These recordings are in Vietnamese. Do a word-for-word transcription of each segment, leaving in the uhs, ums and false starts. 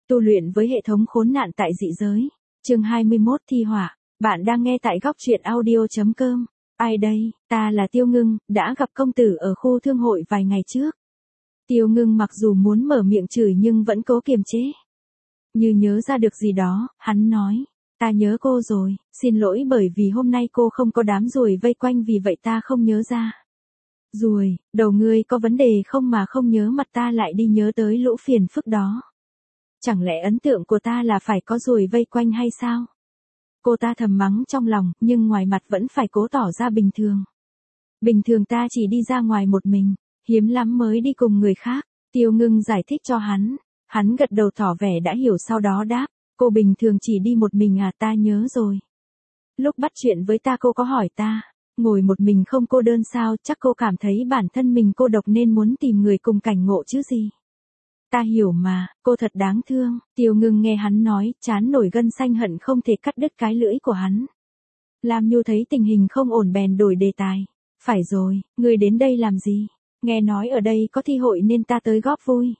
Tu luyện với hệ thống khốn nạn tại dị giới. Chương hai mươi mốt thi họa. Bạn đang nghe tại góc truyện audio chấm com. Ai đây? Ta là Tiêu Ngưng, đã gặp công tử ở khu thương hội vài ngày trước. Tiêu Ngưng mặc dù muốn mở miệng chửi nhưng vẫn cố kiềm chế. Như nhớ ra được gì đó, hắn nói. Ta nhớ cô rồi, xin lỗi bởi vì hôm nay cô không có đám ruồi vây quanh vì vậy ta không nhớ ra. Ruồi, đầu ngươi có vấn đề không mà không nhớ mặt ta lại đi nhớ tới lũ phiền phức đó. Chẳng lẽ ấn tượng của ta là phải có ruồi vây quanh hay sao? Cô ta thầm mắng trong lòng, nhưng ngoài mặt vẫn phải cố tỏ ra bình thường. Bình thường ta chỉ đi ra ngoài một mình, hiếm lắm mới đi cùng người khác. Tiêu Ngưng giải thích cho hắn. Hắn gật đầu tỏ vẻ đã hiểu sau đó đáp, cô bình thường chỉ đi một mình à, ta nhớ rồi. Lúc bắt chuyện với ta cô có hỏi ta, ngồi một mình không cô đơn sao, chắc cô cảm thấy bản thân mình cô độc nên muốn tìm người cùng cảnh ngộ chứ gì. Ta hiểu mà, cô thật đáng thương. Tiêu Ngưng nghe hắn nói, trán nổi gân xanh hận không thể cắt đứt cái lưỡi của hắn. Lam Nhu thấy tình hình không ổn bèn đổi đề tài. Phải rồi, ngươi đến đây làm gì? Nghe nói ở đây có thi hội nên ta tới góp vui.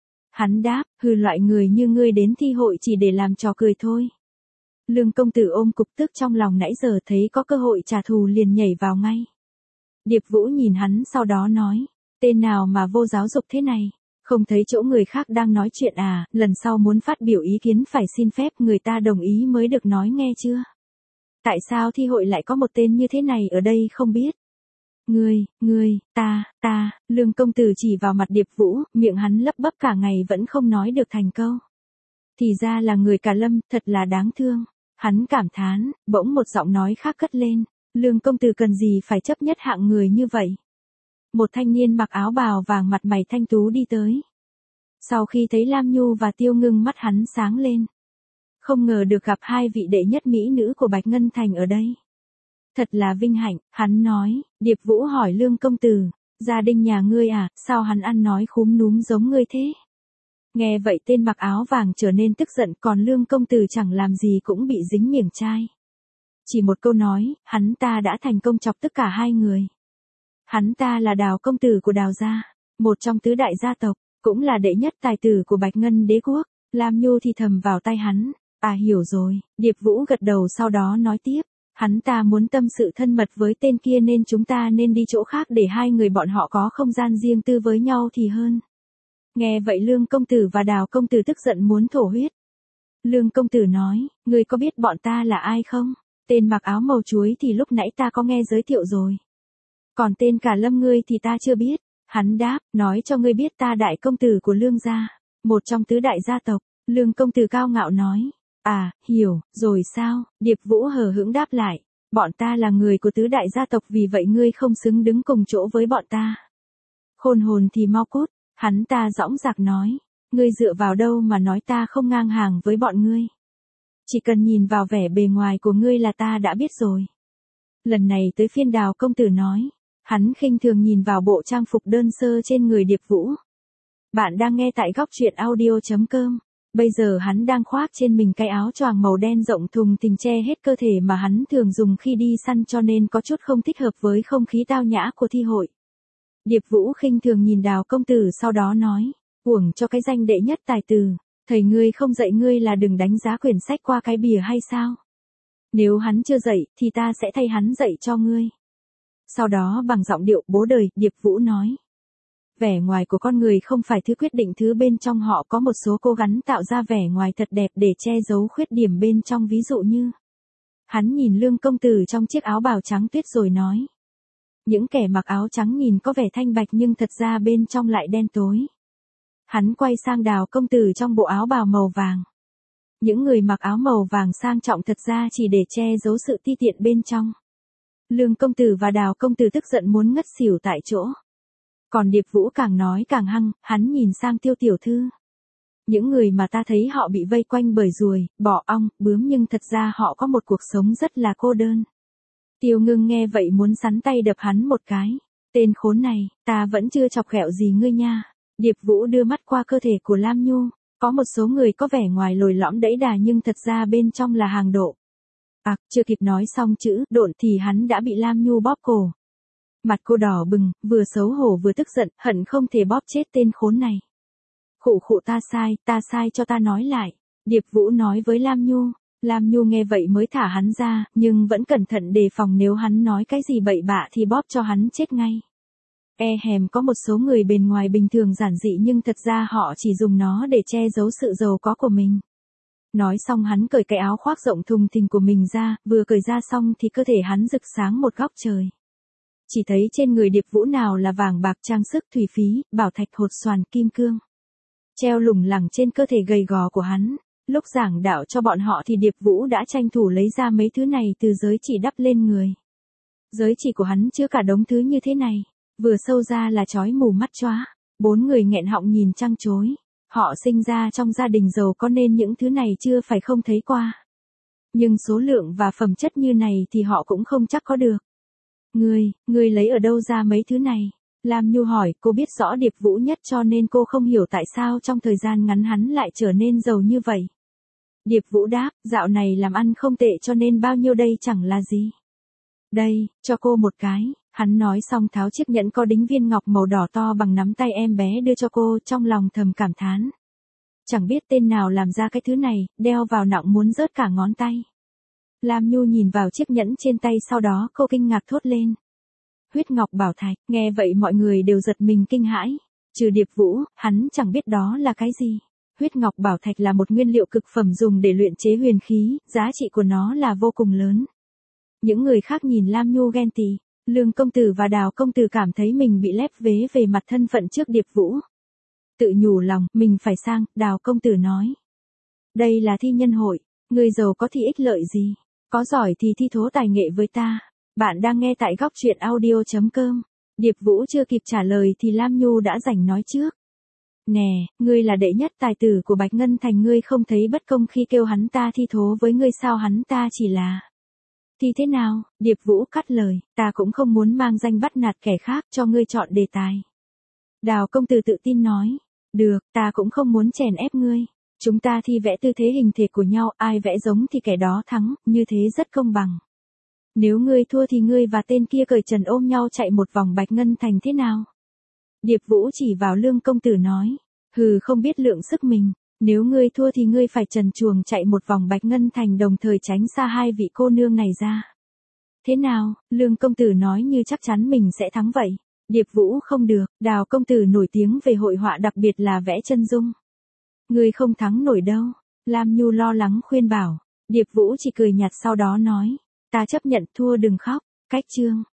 Hắn đáp, hừ, loại người như ngươi đến thi hội chỉ để làm trò cười thôi. Lương công tử ôm cục tức trong lòng nãy giờ thấy có cơ hội trả thù liền nhảy vào ngay. Điệp Vũ nhìn hắn sau đó nói, tên nào mà vô giáo dục thế này? Không thấy chỗ người khác đang nói chuyện à, lần sau muốn phát biểu ý kiến phải xin phép người ta đồng ý mới được nói nghe chưa? Tại sao thi hội lại có một tên như thế này ở đây không biết? Ngươi, ngươi, ta, ta, Lương công tử chỉ vào mặt Điệp Vũ, miệng hắn lấp bấp cả ngày vẫn không nói được thành câu. Thì ra là người Cả Lâm, thật là đáng thương. Hắn cảm thán, bỗng một giọng nói khác cất lên, Lương công tử cần gì phải chấp nhất hạng người như vậy? Một thanh niên mặc áo bào vàng mặt mày thanh tú đi tới. Sau khi thấy Lam Nhu và Tiêu Ngưng mắt hắn sáng lên. Không ngờ được gặp hai vị đệ nhất mỹ nữ của Bạch Ngân Thành ở đây. Thật là vinh hạnh, hắn nói. Điệp Vũ hỏi Lương công tử, gia đình nhà ngươi à, sao hắn ăn nói khúm núm giống ngươi thế? Nghe vậy tên mặc áo vàng trở nên tức giận, còn Lương công tử chẳng làm gì cũng bị dính miệng chai. Chỉ một câu nói, hắn ta đã thành công chọc tất cả hai người. Hắn ta là Đào công tử của Đào gia, một trong tứ đại gia tộc, cũng là đệ nhất tài tử của Bạch Ngân đế quốc. Lam Nhu thì thầm vào tai hắn, à hiểu rồi. Điệp Vũ gật đầu sau đó nói tiếp, hắn ta muốn tâm sự thân mật với tên kia nên chúng ta nên đi chỗ khác để hai người bọn họ có không gian riêng tư với nhau thì hơn. Nghe vậy Lương công tử và Đào công tử tức giận muốn thổ huyết. Lương công tử nói, ngươi có biết bọn ta là ai không? Tên mặc áo màu chuối thì lúc nãy ta có nghe giới thiệu rồi. Còn tên Cả Lâm ngươi thì ta chưa biết. Hắn đáp, nói cho ngươi biết ta đại công tử của Lương gia, một trong tứ đại gia tộc. Lương công tử cao ngạo nói, à, hiểu, rồi sao? Điệp Vũ hờ hững đáp lại, bọn ta là người của tứ đại gia tộc vì vậy ngươi không xứng đứng cùng chỗ với bọn ta. Khôn hồn thì mau cút, hắn ta dõng dạc nói, ngươi dựa vào đâu mà nói ta không ngang hàng với bọn ngươi? Chỉ cần nhìn vào vẻ bề ngoài của ngươi là ta đã biết rồi. Lần này tới phiên Đào công tử nói. Hắn khinh thường nhìn vào bộ trang phục đơn sơ trên người Điệp Vũ. Bạn đang nghe tại góc truyện audio chấm com. Bây giờ hắn đang khoác trên mình cái áo choàng màu đen rộng thùng thình che hết cơ thể mà hắn thường dùng khi đi săn cho nên có chút không thích hợp với không khí tao nhã của thi hội. Điệp Vũ khinh thường nhìn Đào công tử sau đó nói, uổng cho cái danh đệ nhất tài tử, thầy ngươi không dạy ngươi là đừng đánh giá quyển sách qua cái bìa hay sao? Nếu hắn chưa dạy thì ta sẽ thay hắn dạy cho ngươi. Sau đó bằng giọng điệu bố đời, Điệp Vũ nói. Vẻ ngoài của con người không phải thứ quyết định thứ bên trong họ, có một số cố gắng tạo ra vẻ ngoài thật đẹp để che giấu khuyết điểm bên trong, ví dụ như. Hắn nhìn Lương công tử trong chiếc áo bào trắng tuyết rồi nói. Những kẻ mặc áo trắng nhìn có vẻ thanh bạch nhưng thật ra bên trong lại đen tối. Hắn quay sang Đào công tử trong bộ áo bào màu vàng. Những người mặc áo màu vàng sang trọng thật ra chỉ để che giấu sự ti tiện bên trong. Lương công tử và Đào công tử tức giận muốn ngất xỉu tại chỗ. Còn Điệp Vũ càng nói càng hăng, hắn nhìn sang Tiêu tiểu thư. Những người mà ta thấy họ bị vây quanh bởi ruồi, bọ ong, bướm nhưng thật ra họ có một cuộc sống rất là cô đơn. Tiêu Ngưng nghe vậy muốn sắn tay đập hắn một cái. Tên khốn này, ta vẫn chưa chọc ghẹo gì ngươi nha. Điệp Vũ đưa mắt qua cơ thể của Lam Nhu. Có một số người có vẻ ngoài lồi lõm đẫy đà nhưng thật ra bên trong là hàng độ. À, chưa kịp nói xong chữ độn thì hắn đã bị Lam Nhu bóp cổ. Mặt cô đỏ bừng, vừa xấu hổ vừa tức giận, hận không thể bóp chết tên khốn này. Khụ khụ ta sai, ta sai cho ta nói lại. Điệp Vũ nói với Lam Nhu. Lam Nhu nghe vậy mới thả hắn ra, nhưng vẫn cẩn thận đề phòng nếu hắn nói cái gì bậy bạ thì bóp cho hắn chết ngay. E hèm có một số người bên ngoài bình thường giản dị nhưng thật ra họ chỉ dùng nó để che giấu sự giàu có của mình. Nói xong hắn cởi cái áo khoác rộng thùng thình của mình ra, vừa cởi ra xong thì cơ thể hắn rực sáng một góc trời. Chỉ thấy trên người Điệp Vũ nào là vàng bạc trang sức thủy phí, bảo thạch hột xoàn kim cương. Treo lủng lẳng trên cơ thể gầy gò của hắn. Lúc giảng đạo cho bọn họ thì Điệp Vũ đã tranh thủ lấy ra mấy thứ này từ giới chỉ đắp lên người. Giới chỉ của hắn chứa cả đống thứ như thế này, vừa sâu ra là chói mù mắt chóa. Bốn người nghẹn họng nhìn trăng trối. Họ sinh ra trong gia đình giàu có nên những thứ này chưa phải không thấy qua. Nhưng số lượng và phẩm chất như này thì họ cũng không chắc có được. Ngươi, ngươi lấy ở đâu ra mấy thứ này? Lam Nhu hỏi, cô biết rõ Điệp Vũ nhất cho nên cô không hiểu tại sao trong thời gian ngắn hắn lại trở nên giàu như vậy. Điệp Vũ đáp, dạo này làm ăn không tệ cho nên bao nhiêu đây chẳng là gì. Đây, cho cô một cái. Hắn nói xong tháo chiếc nhẫn có đính viên ngọc màu đỏ to bằng nắm tay em bé đưa cho cô, trong lòng thầm cảm thán. Chẳng biết tên nào làm ra cái thứ này, đeo vào nặng muốn rớt cả ngón tay. Lam Nhu nhìn vào chiếc nhẫn trên tay sau đó cô kinh ngạc thốt lên. Huyết ngọc bảo thạch, nghe vậy mọi người đều giật mình kinh hãi. Trừ Điệp Vũ, hắn chẳng biết đó là cái gì. Huyết ngọc bảo thạch là một nguyên liệu cực phẩm dùng để luyện chế huyền khí, giá trị của nó là vô cùng lớn. Những người khác nhìn Lam Nhu ghen tị. Lương công tử và Đào công tử cảm thấy mình bị lép vế về mặt thân phận trước Điệp Vũ. Tự nhủ lòng, mình phải sang, Đào công tử nói. Đây là thi nhân hội, người giàu có thì ích lợi gì, có giỏi thì thi thố tài nghệ với ta. Bạn đang nghe tại góc truyện audio chấm com. Điệp Vũ chưa kịp trả lời thì Lam Nhu đã giành nói trước. Nè, ngươi là đệ nhất tài tử của Bạch Ngân Thành, ngươi không thấy bất công khi kêu hắn ta thi thố với ngươi sao? Hắn ta chỉ là... Thì thế nào? Điệp Vũ cắt lời, ta cũng không muốn mang danh bắt nạt kẻ khác, cho ngươi chọn đề tài. Đào công tử tự tin nói, được, ta cũng không muốn chèn ép ngươi. Chúng ta thi vẽ tư thế hình thể của nhau, ai vẽ giống thì kẻ đó thắng, như thế rất công bằng. Nếu ngươi thua thì ngươi và tên kia cởi trần ôm nhau chạy một vòng Bạch Ngân Thành thế nào? Điệp Vũ chỉ vào Lương công tử nói, hừ, không biết lượng sức mình. Nếu ngươi thua thì ngươi phải trần truồng chạy một vòng Bạch Ngân Thành đồng thời tránh xa hai vị cô nương này ra. Thế nào? Lương công tử nói như chắc chắn mình sẽ thắng vậy. Điệp Vũ không được, Đào công tử nổi tiếng về hội họa đặc biệt là vẽ chân dung. Ngươi không thắng nổi đâu. Lam Nhu lo lắng khuyên bảo. Điệp Vũ chỉ cười nhạt sau đó nói, ta chấp nhận thua, đừng khóc. Cách chương.